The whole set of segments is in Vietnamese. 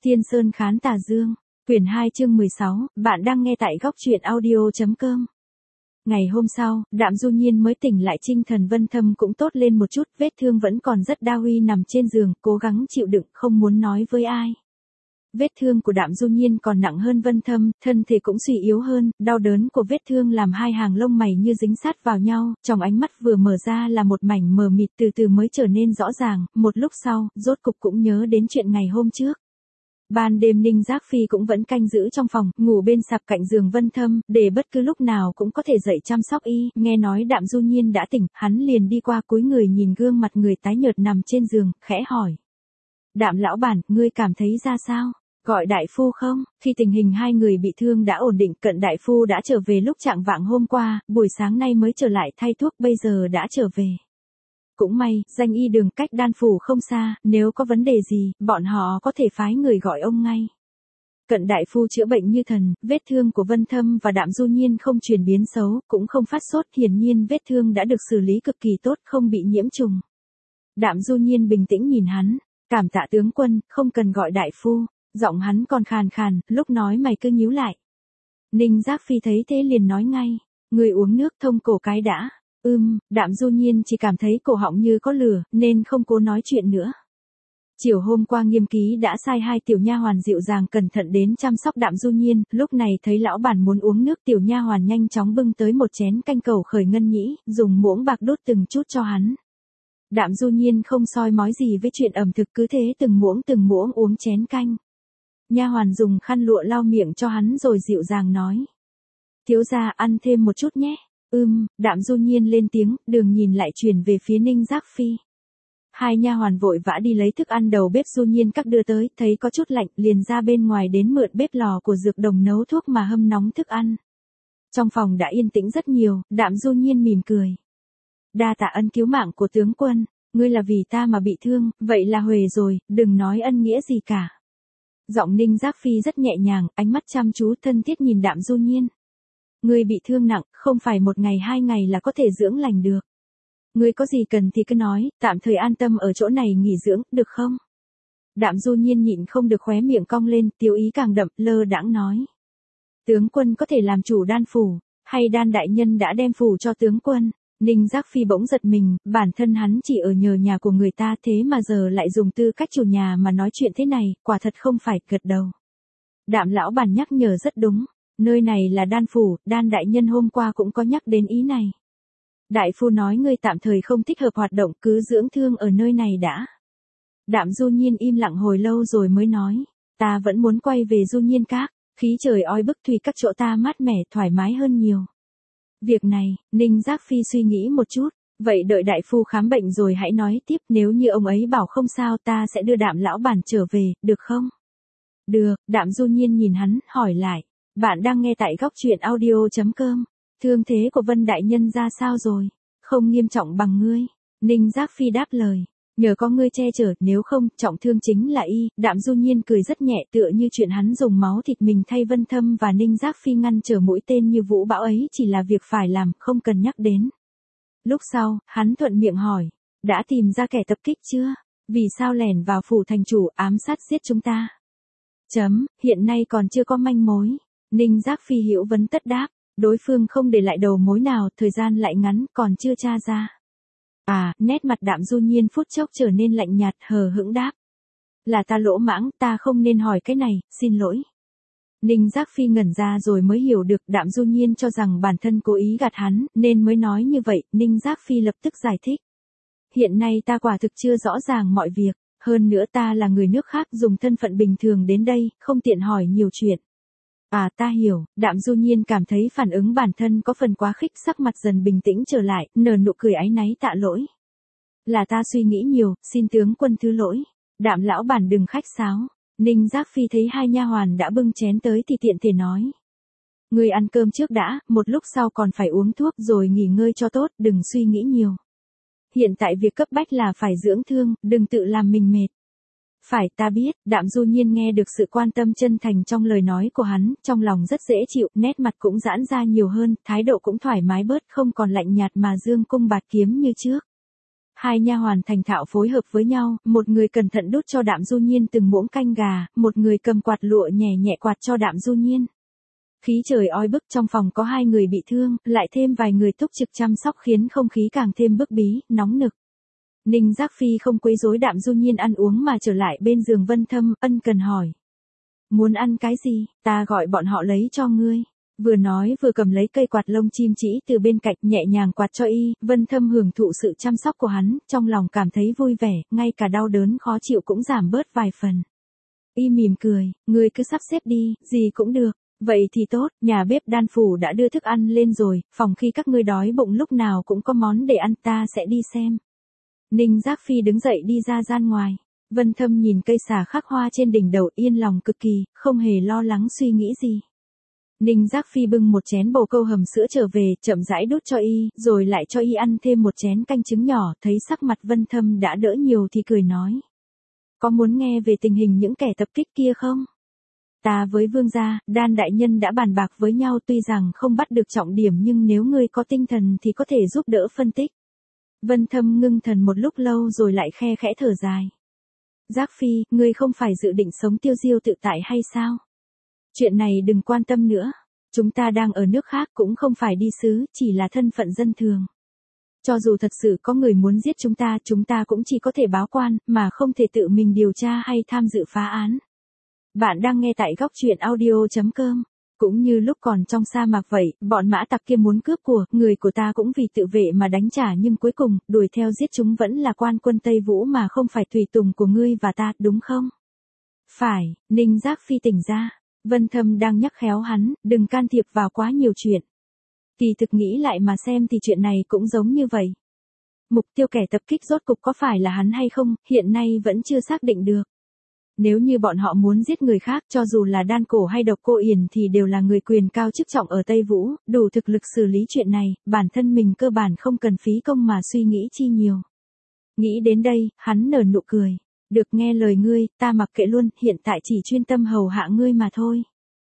Thiên Sơn Khán Tà Dương, quyển 2 chương 16, bạn đang nghe tại góc truyện audio.com. Ngày hôm sau, Đạm Du Nhiên mới tỉnh lại, tinh thần Vân Thâm cũng tốt lên một chút, vết thương vẫn còn rất đau, Huy nằm trên giường, cố gắng chịu đựng, không muốn nói với ai. Vết thương của Đạm Du Nhiên còn nặng hơn Vân Thâm, thân thể cũng suy yếu hơn, đau đớn của vết thương làm hai hàng lông mày như dính sát vào nhau, trong ánh mắt vừa mở ra là một mảnh mờ mịt, từ từ mới trở nên rõ ràng, một lúc sau, rốt cục cũng nhớ đến chuyện ngày hôm trước. Ban đêm Ninh Giác Phi cũng vẫn canh giữ trong phòng, ngủ bên sạp cạnh giường Vân Thâm, để bất cứ lúc nào cũng có thể dậy chăm sóc y. Nghe nói Đạm Du Nhiên đã tỉnh, hắn liền đi qua cúi người nhìn gương mặt người tái nhợt nằm trên giường, khẽ hỏi. Đạm lão bản, ngươi cảm thấy ra sao? Gọi đại phu không? Khi tình hình hai người bị thương đã ổn định, Cận đại phu đã trở về lúc chạng vạng hôm qua, buổi sáng nay mới trở lại thay thuốc, bây giờ đã trở về. Cũng may, danh y đường cách Đan phủ không xa, nếu có vấn đề gì, bọn họ có thể phái người gọi ông ngay. Cận đại phu chữa bệnh như thần, vết thương của Vân Thâm và Đạm Du Nhiên không chuyển biến xấu, cũng không phát sốt, hiển nhiên vết thương đã được xử lý cực kỳ tốt, không bị nhiễm trùng. Đạm Du Nhiên bình tĩnh nhìn hắn, cảm tạ tướng quân, không cần gọi đại phu, giọng hắn còn khàn khàn, lúc nói mày cứ nhíu lại. Ninh Giác Phi thấy thế liền nói ngay, người uống nước thông cổ cái đã. Đạm Du Nhiên chỉ cảm thấy cổ họng như có lửa, nên không cố nói chuyện nữa. Chiều hôm qua Nghiêm ký đã sai hai tiểu nha hoàn dịu dàng cẩn thận đến chăm sóc Đạm Du Nhiên, lúc này thấy lão bản muốn uống nước, tiểu nha hoàn nhanh chóng bưng tới một chén canh cầu khởi ngân nhĩ, dùng muỗng bạc đút từng chút cho hắn. Đạm Du Nhiên không soi mói gì với chuyện ẩm thực, cứ thế từng muỗng uống chén canh. Nha hoàn dùng khăn lụa lau miệng cho hắn rồi dịu dàng nói. Thiếu gia ăn thêm một chút nhé. Đạm Du Nhiên lên tiếng, đường nhìn lại chuyển về phía Ninh Giác Phi. Hai nha hoàn vội vã đi lấy thức ăn đầu bếp Du Nhiên các đưa tới, thấy có chút lạnh, liền ra bên ngoài đến mượn bếp lò của dược đồng nấu thuốc mà hâm nóng thức ăn. Trong phòng đã yên tĩnh rất nhiều, Đạm Du Nhiên mỉm cười. Đa tạ ân cứu mạng của tướng quân, ngươi là vì ta mà bị thương, vậy là huề rồi, đừng nói ân nghĩa gì cả. Giọng Ninh Giác Phi rất nhẹ nhàng, ánh mắt chăm chú thân thiết nhìn Đạm Du Nhiên. Ngươi bị thương nặng, không phải một ngày hai ngày là có thể dưỡng lành được. Ngươi có gì cần thì cứ nói, tạm thời an tâm ở chỗ này nghỉ dưỡng, được không? Đạm Du Nhiên nhịn không được khóe miệng cong lên, tiêu ý càng đậm, lơ đãng nói. Tướng quân có thể làm chủ Đan phủ, hay Đan đại nhân đã đem phủ cho tướng quân? Ninh Giác Phi bỗng giật mình, bản thân hắn chỉ ở nhờ nhà của người ta, thế mà giờ lại dùng tư cách chủ nhà mà nói chuyện thế này, quả thật không phải, gật đầu. Đạm lão bản nhắc nhở rất đúng. Nơi này là Đan phủ, Đan đại nhân hôm qua cũng có nhắc đến ý này. Đại phu nói ngươi tạm thời không thích hợp hoạt động, cứ dưỡng thương ở nơi này đã. Đạm Du Nhiên im lặng hồi lâu rồi mới nói, ta vẫn muốn quay về Du Nhiên các, khí trời oi bức tùy các chỗ ta mát mẻ thoải mái hơn nhiều. Việc này, Ninh Giác Phi suy nghĩ một chút, vậy đợi đại phu khám bệnh rồi hãy nói tiếp, nếu như ông ấy bảo không sao ta sẽ đưa Đạm lão bản trở về, được không? Được, Đạm Du Nhiên nhìn hắn, hỏi lại. Bạn đang nghe tại góc truyện audio.com. Thương thế của Vân đại nhân ra sao rồi? Không nghiêm trọng bằng ngươi. Ninh Giác Phi đáp lời. Nhờ có ngươi che chở, nếu không, trọng thương chính là y. Đạm Du Nhiên cười rất nhẹ, tựa như chuyện hắn dùng máu thịt mình thay Vân Thâm và Ninh Giác Phi ngăn trở mũi tên như vũ bão ấy chỉ là việc phải làm, không cần nhắc đến. Lúc sau, hắn thuận miệng hỏi. Đã tìm ra kẻ tập kích chưa? Vì sao lẻn vào phủ thành chủ ám sát giết chúng ta? Hiện nay còn chưa có manh mối. Ninh Giác Phi hiểu vấn tất đáp, đối phương không để lại đầu mối nào, thời gian lại ngắn, còn chưa tra ra. Nét mặt Đạm Du Nhiên phút chốc trở nên lạnh nhạt, hờ hững đáp. Là ta lỗ mãng, ta không nên hỏi cái này, xin lỗi. Ninh Giác Phi ngẩn ra rồi mới hiểu được Đạm Du Nhiên cho rằng bản thân cố ý gạt hắn, nên mới nói như vậy, Ninh Giác Phi lập tức giải thích. Hiện nay ta quả thực chưa rõ ràng mọi việc, hơn nữa ta là người nước khác dùng thân phận bình thường đến đây, không tiện hỏi nhiều chuyện. Ta hiểu, Đạm Du Nhiên cảm thấy phản ứng bản thân có phần quá khích, sắc mặt dần bình tĩnh trở lại, nở nụ cười áy náy tạ lỗi. Là ta suy nghĩ nhiều, xin tướng quân thứ lỗi. Đạm lão bản đừng khách sáo. Ninh Giác Phi thấy hai nha hoàn đã bưng chén tới thì tiện thể nói. Ngươi ăn cơm trước đã, một lúc sau còn phải uống thuốc rồi nghỉ ngơi cho tốt, đừng suy nghĩ nhiều. Hiện tại việc cấp bách là phải dưỡng thương, đừng tự làm mình mệt. Phải, ta biết. Đạm Du Nhiên nghe được sự quan tâm chân thành trong lời nói của hắn, trong lòng rất dễ chịu, nét mặt cũng giãn ra nhiều hơn, thái độ cũng thoải mái bớt, không còn lạnh nhạt mà dương cung bạt kiếm như trước. Hai nha hoàn thành thạo phối hợp với nhau, một người cẩn thận đút cho Đạm Du Nhiên từng muỗng canh gà, một người cầm quạt lụa nhẹ nhẹ quạt cho Đạm Du Nhiên. Khí trời oi bức, trong phòng có hai người bị thương, lại thêm vài người túc trực chăm sóc khiến không khí càng thêm bức bí, nóng nực. Ninh Giác Phi không quấy rối Đạm Du Nhiên ăn uống mà trở lại bên giường Vân Thâm, ân cần hỏi. Muốn ăn cái gì, ta gọi bọn họ lấy cho ngươi. Vừa nói vừa cầm lấy cây quạt lông chim chỉ từ bên cạnh nhẹ nhàng quạt cho y, Vân Thâm hưởng thụ sự chăm sóc của hắn, trong lòng cảm thấy vui vẻ, ngay cả đau đớn khó chịu cũng giảm bớt vài phần. Y mỉm cười, ngươi cứ sắp xếp đi, gì cũng được. Vậy thì tốt, nhà bếp Đan phủ đã đưa thức ăn lên rồi, phòng khi các ngươi đói bụng lúc nào cũng có món để ăn, ta sẽ đi xem. Ninh Giác Phi đứng dậy đi ra gian ngoài. Vân Thâm nhìn cây xà khắc hoa trên đỉnh đầu yên lòng cực kỳ, không hề lo lắng suy nghĩ gì. Ninh Giác Phi bưng một chén bồ câu hầm sữa trở về, chậm rãi đút cho y, rồi lại cho y ăn thêm một chén canh trứng nhỏ, thấy sắc mặt Vân Thâm đã đỡ nhiều thì cười nói. Có muốn nghe về tình hình những kẻ tập kích kia không? Ta với vương gia, Đan đại nhân đã bàn bạc với nhau, tuy rằng không bắt được trọng điểm nhưng nếu ngươi có tinh thần thì có thể giúp đỡ phân tích. Vân Thâm ngưng thần một lúc lâu rồi lại khe khẽ thở dài. Giác Phi, ngươi không phải dự định sống tiêu diêu tự tại hay sao? Chuyện này đừng quan tâm nữa. Chúng ta đang ở nước khác, cũng không phải đi sứ, chỉ là thân phận dân thường. Cho dù thật sự có người muốn giết chúng ta cũng chỉ có thể báo quan, mà không thể tự mình điều tra hay tham dự phá án. Bạn đang nghe tại góc truyện audio.com. Cũng như lúc còn trong sa mạc vậy, bọn mã tặc kia muốn cướp của, người của ta cũng vì tự vệ mà đánh trả, nhưng cuối cùng, đuổi theo giết chúng vẫn là quan quân Tây Vũ mà không phải tùy tùng của ngươi và ta, đúng không? Phải, Ninh Giác Phi tỉnh ra. Vân Thâm đang nhắc khéo hắn, đừng can thiệp vào quá nhiều chuyện. Kỳ thực nghĩ lại mà xem thì chuyện này cũng giống như vậy. Mục tiêu kẻ tập kích rốt cục có phải là hắn hay không, hiện nay vẫn chưa xác định được. Nếu như bọn họ muốn giết người khác, cho dù là Đan Cổ hay Độc Cô Yển thì đều là người quyền cao chức trọng ở Tây Vũ, đủ thực lực xử lý chuyện này, bản thân mình cơ bản không cần phí công mà suy nghĩ chi nhiều. Nghĩ đến đây, hắn nở nụ cười. Được, nghe lời ngươi, ta mặc kệ luôn, hiện tại chỉ chuyên tâm hầu hạ ngươi mà thôi.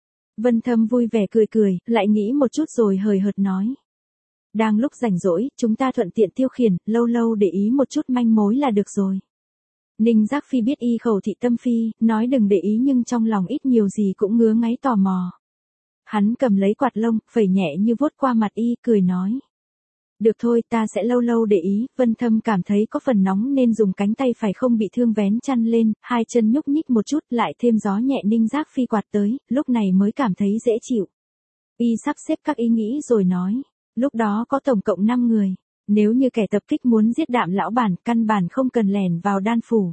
Vân Thâm vui vẻ cười cười, lại nghĩ một chút rồi hời hợt nói. Đang lúc rảnh rỗi, chúng ta thuận tiện tiêu khiển, lâu lâu để ý một chút manh mối là được rồi. Ninh Giác Phi biết y khẩu thị tâm phi, nói đừng để ý nhưng trong lòng ít nhiều gì cũng ngứa ngáy tò mò. Hắn cầm lấy quạt lông, phẩy nhẹ như vuốt qua mặt y, cười nói. Được thôi, ta sẽ lâu lâu để ý. Vân Thâm cảm thấy có phần nóng nên dùng cánh tay phải không bị thương vén chăn lên, hai chân nhúc nhích một chút, lại thêm gió nhẹ Ninh Giác Phi quạt tới, lúc này mới cảm thấy dễ chịu. Y sắp xếp các ý nghĩ rồi nói, lúc đó có tổng cộng 5 người, nếu như kẻ tập kích muốn giết Đạm lão bản, căn bản không cần lẻn vào Đan phủ.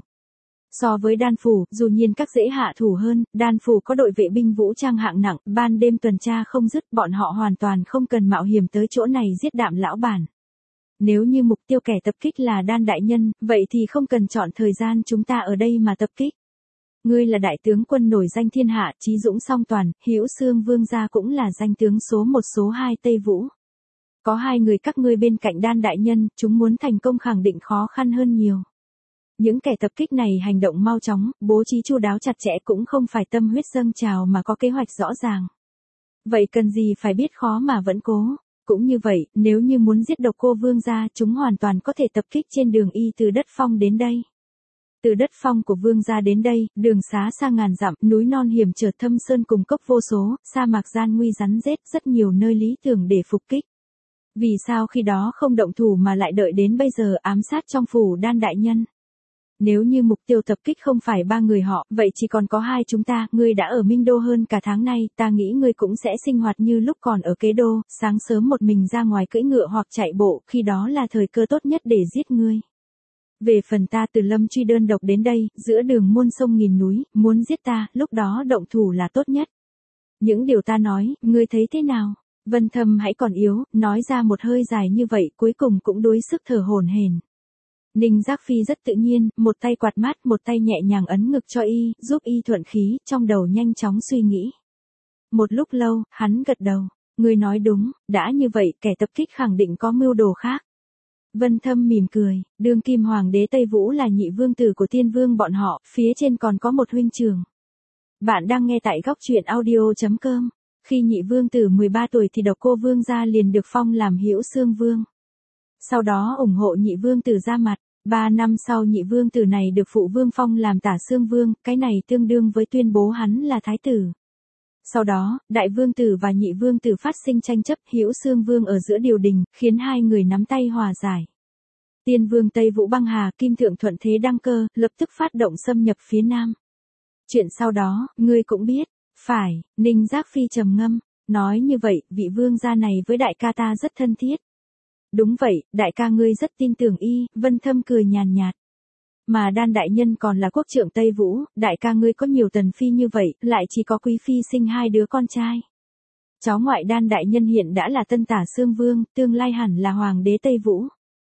So với Đan phủ, dù nhiên các dễ hạ thủ hơn, Đan phủ có đội vệ binh vũ trang hạng nặng, ban đêm tuần tra không dứt, bọn họ hoàn toàn không cần mạo hiểm tới chỗ này giết Đạm lão bản. Nếu như mục tiêu kẻ tập kích là Đan đại nhân, vậy thì không cần chọn thời gian chúng ta ở đây mà tập kích. Ngươi là đại tướng quân nổi danh thiên hạ, trí dũng song toàn, Hữu Xương vương gia cũng là danh tướng số 1 số 2 Tây Vũ. Có hai người các ngươi bên cạnh Đan đại nhân, chúng muốn thành công khẳng định khó khăn hơn nhiều. Những kẻ tập kích này hành động mau chóng, bố trí chu đáo chặt chẽ, cũng không phải tâm huyết dâng trào mà có kế hoạch rõ ràng. Vậy cần gì phải biết khó mà vẫn cố. Cũng như vậy, nếu như muốn giết Độc Cô vương gia, chúng hoàn toàn có thể tập kích trên đường y từ đất phong đến đây. Từ đất phong của vương gia đến đây, đường xá xa ngàn dặm, núi non hiểm trở, thâm sơn cùng cốc vô số, sa mạc gian nguy rắn rết, rất nhiều nơi lý tưởng để phục kích. Vì sao khi đó không động thủ mà lại đợi đến bây giờ ám sát trong phủ Đan đại nhân? Nếu như mục tiêu tập kích không phải 3 người họ, vậy chỉ còn có 2 chúng ta, ngươi đã ở Minh Đô hơn cả tháng nay, ta nghĩ ngươi cũng sẽ sinh hoạt như lúc còn ở Kế Đô, sáng sớm một mình ra ngoài cưỡi ngựa hoặc chạy bộ, khi đó là thời cơ tốt nhất để giết ngươi. Về phần ta từ Lâm Truy đơn độc đến đây, giữa đường muôn sông nghìn núi, muốn giết ta, lúc đó động thủ là tốt nhất. Những điều ta nói, ngươi thấy thế nào? Vân Thâm hãy còn yếu, nói ra một hơi dài như vậy, cuối cùng cũng đuối sức thở hổn hển. Ninh Giác Phi rất tự nhiên, một tay quạt mát, một tay nhẹ nhàng ấn ngực cho y, giúp y thuận khí, trong đầu nhanh chóng suy nghĩ. Một lúc lâu, hắn gật đầu, ngươi nói đúng, đã như vậy, kẻ tập kích khẳng định có mưu đồ khác. Vân Thâm mỉm cười, đương kim hoàng đế Tây Vũ là nhị vương tử của Tiên vương bọn họ, phía trên còn có một huynh trưởng. Bạn đang nghe tại góc truyện audio.com. Khi nhị vương tử 13 tuổi thì Độc Cô vương gia liền được phong làm Hữu Xương vương. Sau đó ủng hộ nhị vương tử ra mặt, 3 năm sau nhị vương tử này được phụ vương phong làm tả xương vương, cái này tương đương với tuyên bố hắn là thái tử. Sau đó, đại vương tử và nhị vương tử phát sinh tranh chấp, hữu xương vương ở giữa điều đình, khiến hai người nắm tay hòa giải. Tiên vương Tây Vũ băng hà, Kim Thượng thuận thế đăng cơ, lập tức phát động xâm nhập phía Nam. Chuyện sau đó, ngươi cũng biết. Phải, Ninh Giác Phi trầm ngâm, nói như vậy, vị vương gia này với đại ca ta rất thân thiết. Đúng vậy, đại ca ngươi rất tin tưởng y, Vân Thâm cười nhàn nhạt. Mà Đan đại nhân còn là quốc trưởng Tây Vũ, đại ca ngươi có nhiều tần phi như vậy, lại chỉ có quý phi sinh 2 đứa con trai. Cháu ngoại Đan đại nhân hiện đã là tân tả xương vương, tương lai hẳn là hoàng đế Tây Vũ.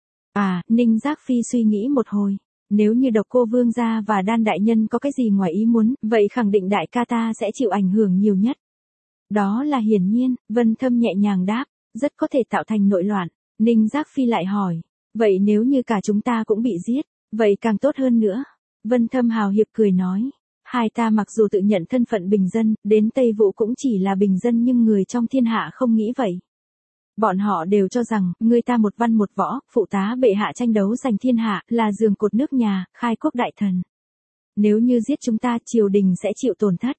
À, Ninh Giác Phi suy nghĩ một hồi. Nếu như Độc Cô vương gia và Đan đại nhân có cái gì ngoài ý muốn, vậy khẳng định đại ca ta sẽ chịu ảnh hưởng nhiều nhất. Đó là hiển nhiên, Vân Thâm nhẹ nhàng đáp, rất có thể tạo thành nội loạn. Ninh Giác Phi lại hỏi, vậy nếu như cả chúng ta cũng bị giết, vậy càng tốt hơn nữa. Vân Thâm hào hiệp cười nói, hai ta mặc dù tự nhận thân phận bình dân, đến Tây Vũ cũng chỉ là bình dân nhưng người trong thiên hạ không nghĩ vậy. Bọn họ đều cho rằng, người ta một văn một võ, phụ tá bệ hạ tranh đấu giành thiên hạ, là giường cột nước nhà, khai quốc đại thần. Nếu như giết chúng ta, triều đình sẽ chịu tổn thất.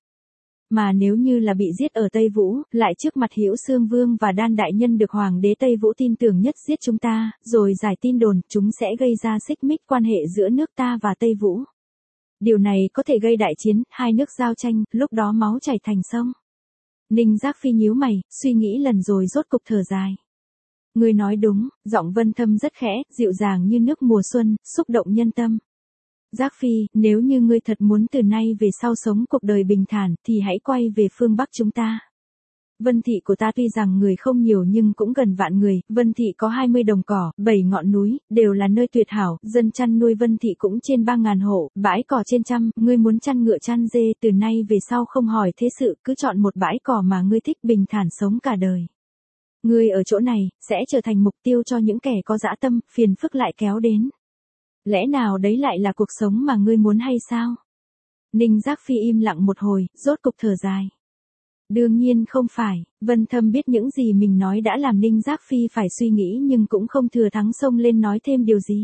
Mà nếu như là bị giết ở Tây Vũ, lại trước mặt Hữu Xương Vương và Đan đại nhân được hoàng đế Tây Vũ tin tưởng nhất giết chúng ta, rồi giải tin đồn, chúng sẽ gây ra xích mích quan hệ giữa nước ta và Tây Vũ. Điều này có thể gây đại chiến, hai nước giao tranh, lúc đó máu chảy thành sông. Ninh Giác Phi nhíu mày, suy nghĩ lần rồi rốt cục thở dài. Ngươi nói đúng, giọng Vân Thâm rất khẽ, dịu dàng như nước mùa xuân, xúc động nhân tâm. Giác Phi, nếu như ngươi thật muốn từ nay về sau sống cuộc đời bình thản, thì hãy quay về phương Bắc chúng ta. Vân thị của ta tuy rằng người không nhiều nhưng cũng gần vạn người, Vân thị có 20 đồng cỏ, 7 ngọn núi, đều là nơi tuyệt hảo, dân chăn nuôi Vân thị cũng trên 3.000 hộ, bãi cỏ trên trăm, ngươi muốn chăn ngựa chăn dê, từ nay về sau không hỏi thế sự, cứ chọn một bãi cỏ mà ngươi thích bình thản sống cả đời. Ngươi ở chỗ này, sẽ trở thành mục tiêu cho những kẻ có dã tâm, phiền phức lại kéo đến. Lẽ nào đấy lại là cuộc sống mà ngươi muốn hay sao? Ninh Giác Phi im lặng một hồi, rốt cục thở dài. Đương nhiên không phải, Vân Thâm biết những gì mình nói đã làm Ninh Giác Phi phải suy nghĩ nhưng cũng không thừa thắng xông lên nói thêm điều gì.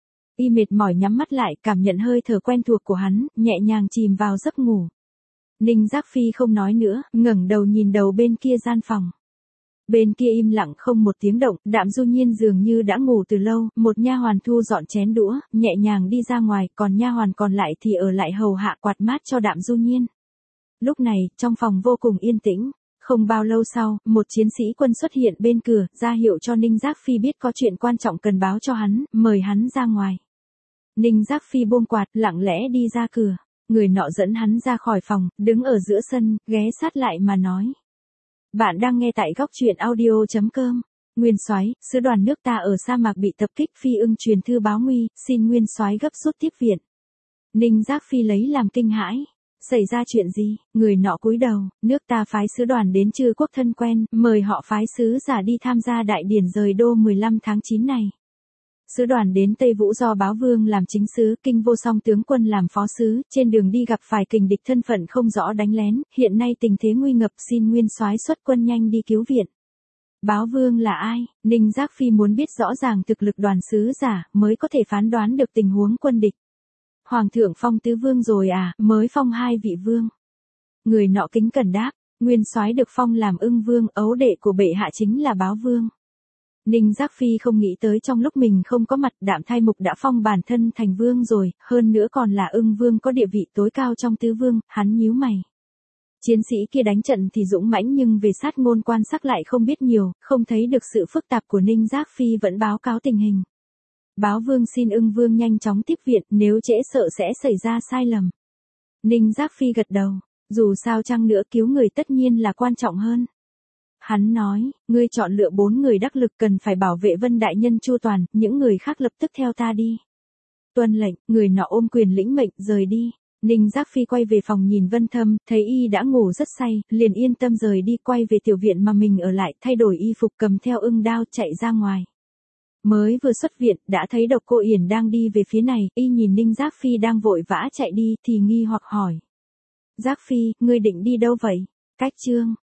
Y mệt mỏi nhắm mắt lại, cảm nhận hơi thở quen thuộc của hắn, nhẹ nhàng chìm vào giấc ngủ. Ninh Giác Phi không nói nữa, ngẩng đầu nhìn đầu bên kia gian phòng. Bên kia im lặng không một tiếng động, Đạm Du Nhiên dường như đã ngủ từ lâu, một nha hoàn thu dọn chén đũa, nhẹ nhàng đi ra ngoài, còn nha hoàn còn lại thì ở lại hầu hạ quạt mát cho Đạm Du Nhiên. Lúc này, trong phòng vô cùng yên tĩnh. Không bao lâu sau, một chiến sĩ quân xuất hiện bên cửa, ra hiệu cho Ninh Giác Phi biết có chuyện quan trọng cần báo cho hắn, mời hắn ra ngoài. Ninh Giác Phi buông quạt, lặng lẽ đi ra cửa. Người nọ dẫn hắn ra khỏi phòng, đứng ở giữa sân, ghé sát lại mà nói. Bạn đang nghe tại góc truyện audio.com. Nguyên soái, sứ đoàn nước ta ở sa mạc bị tập kích, Phi Ưng truyền thư báo nguy, xin Nguyên soái gấp rút tiếp viện. Ninh Giác Phi lấy làm kinh hãi. Xảy ra chuyện gì? Người nọ cúi đầu, nước ta phái sứ đoàn đến Chư quốc thân quen, mời họ phái sứ giả đi tham gia đại điển rời đô 15 tháng 9 này. Sứ đoàn đến Tây Vũ do Báo Vương làm chính sứ, Kinh Vô Song tướng quân làm phó sứ, trên đường đi gặp phải kình địch thân phận không rõ đánh lén, hiện nay tình thế nguy ngập, xin Nguyên soái xuất quân nhanh đi cứu viện. Báo Vương là ai? Ninh Giác Phi muốn biết rõ ràng thực lực đoàn sứ giả, mới có thể phán đoán được tình huống quân địch. Hoàng thượng phong tứ vương rồi à, mới phong 2 vị vương. Người nọ kính cẩn đáp, Nguyên soái được phong làm Ưng vương, ấu đệ của bệ hạ chính là Báo Vương. Ninh Giác Phi không nghĩ tới trong lúc mình không có mặt, Đạm Thai Mục đã phong bản thân thành vương rồi, hơn nữa còn là Ưng vương có địa vị tối cao trong tứ vương, hắn nhíu mày. Chiến sĩ kia đánh trận thì dũng mãnh nhưng về sát ngôn quan sắc lại không biết nhiều, không thấy được sự phức tạp của Ninh Giác Phi vẫn báo cáo tình hình. Báo Vương xin Ưng vương nhanh chóng tiếp viện, nếu trễ sợ sẽ xảy ra sai lầm. Ninh Giác Phi gật đầu, dù sao chăng nữa cứu người tất nhiên là quan trọng hơn. Hắn nói, ngươi chọn lựa 4 người đắc lực cần phải bảo vệ Vân đại nhân chu toàn, những người khác lập tức theo ta đi. Tuân lệnh, người nọ ôm quyền lĩnh mệnh, rời đi. Ninh Giác Phi quay về phòng nhìn Vân Thâm, thấy y đã ngủ rất say, liền yên tâm rời đi, quay về tiểu viện mà mình ở lại, thay đổi y phục, cầm theo ưng đao chạy ra ngoài. Mới vừa xuất viện, đã thấy Độc Cô Yển đang đi về phía này, y nhìn Ninh Giác Phi đang vội vã chạy đi, thì nghi hoặc hỏi. Giác Phi, ngươi định đi đâu vậy? Cách chương.